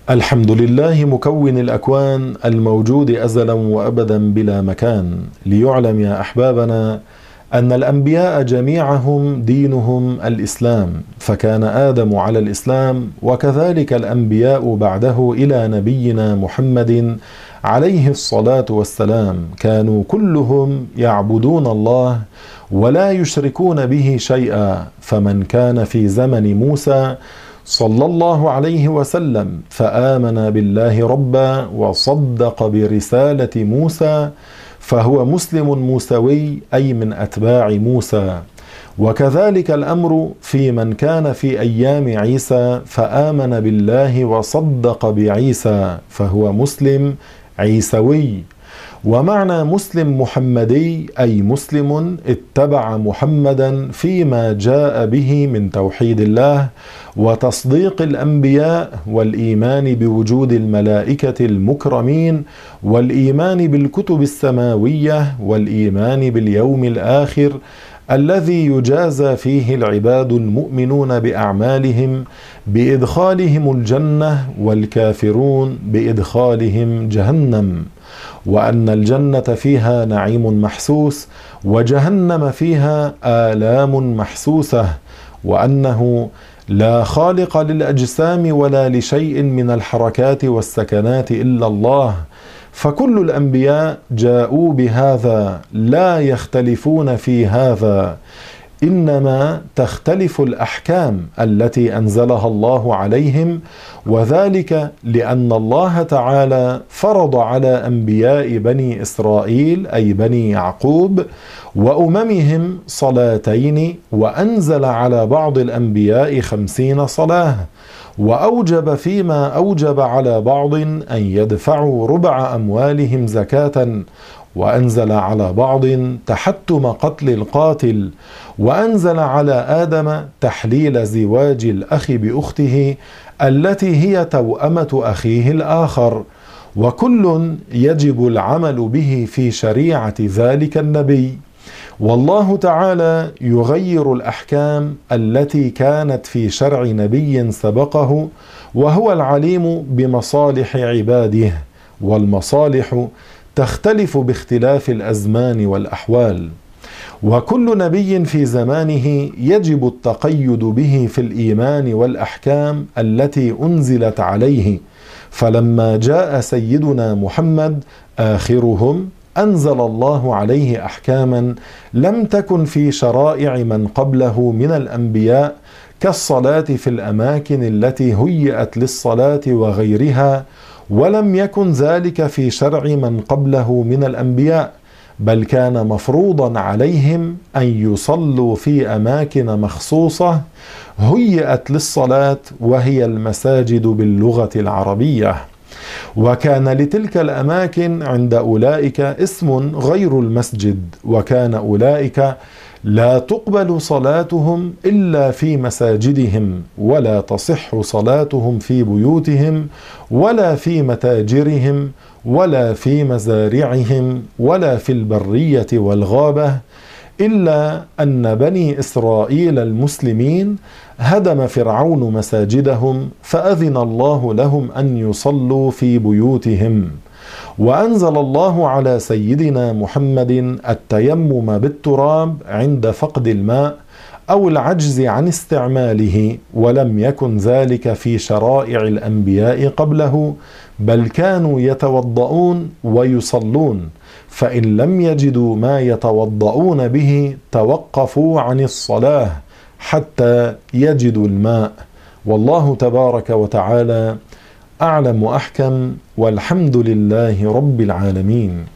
الحمد لله مكون الأكوان الموجود أزلا وأبدا بلا مكان، ليعلم يا أحبابنا أن الأنبياء جميعهم دينهم الإسلام، فكان آدم على الإسلام، وكذلك الأنبياء بعده إلى نبينا محمد عليه الصلاة والسلام كانوا كلهم يعبدون الله ولا يشركون به شيئا. فمن كان في زمن موسى صلى الله عليه وسلم فآمن بالله ربا وصدق برسالة موسى فهو مسلم موسوي، أي من أتباع موسى. وكذلك الأمر في من كان في أيام عيسى فآمن بالله وصدق بعيسى فهو مسلم عيسوي. ومعنى مسلم محمدي أي مسلم اتبع محمدا فيما جاء به من توحيد الله وتصديق الأنبياء والإيمان بوجود الملائكة المكرمين والإيمان بالكتب السماوية والإيمان باليوم الآخر الذي يجازى فيه العباد المؤمنون بأعمالهم بإدخالهم الجنة والكافرون بإدخالهم جهنم، وأن الجنة فيها نعيم محسوس وجهنم فيها آلام محسوسة، وأنه لا خالق للأجسام ولا لشيء من الحركات والسكنات إلا الله. فكل الأنبياء جاءوا بهذا، لا يختلفون في هذا، إنما تختلف الأحكام التي أنزلها الله عليهم، وذلك لأن الله تعالى فرض على أنبياء بني إسرائيل أي بني يعقوب وأممهم صلاتين، وأنزل على بعض الأنبياء 50 صلاة، وأوجب فيما أوجب على بعض أن يدفعوا ربع أموالهم زكاة، وأنزل على بعض تحتم قتل القاتل، وأنزل على آدم تحليل زواج الأخ بأخته التي هي توأمة أخيه الآخر، وكل يجب العمل به في شريعة ذلك النبي. والله تعالى يغير الأحكام التي كانت في شرع نبي سبقه، وهو العليم بمصالح عباده، والمصالح تختلف باختلاف الأزمان والأحوال، وكل نبي في زمانه يجب التقيد به في الإيمان والأحكام التي أنزلت عليه. فلما جاء سيدنا محمد آخرهم أنزل الله عليه أحكاما لم تكن في شرائع من قبله من الأنبياء، كالصلاة في الأماكن التي هيئت للصلاة وغيرها، ولم يكن ذلك في شرع من قبله من الأنبياء، بل كان مفروضا عليهم أن يصلوا في أماكن مخصوصة هيئت للصلاة، وهي المساجد باللغة العربية. وكان لتلك الأماكن عند أولئك اسم غير المسجد، وكان أولئك لا تقبل صلاتهم إلا في مساجدهم، ولا تصح صلاتهم في بيوتهم ولا في متاجرهم ولا في مزارعهم ولا في البرية والغابة، إلا أن بني إسرائيل المسلمين هدم فرعون مساجدهم فأذن الله لهم أن يصلوا في بيوتهم. وأنزل الله على سيدنا محمد التيمم بالتراب عند فقد الماء أو العجز عن استعماله، ولم يكن ذلك في شرائع الأنبياء قبله، بل كانوا يتوضؤون ويصلون، فإن لم يجدوا ما يتوضؤون به توقفوا عن الصلاة حتى يجدوا الماء. والله تبارك وتعالى أعلم وأحكم، والحمد لله رب العالمين.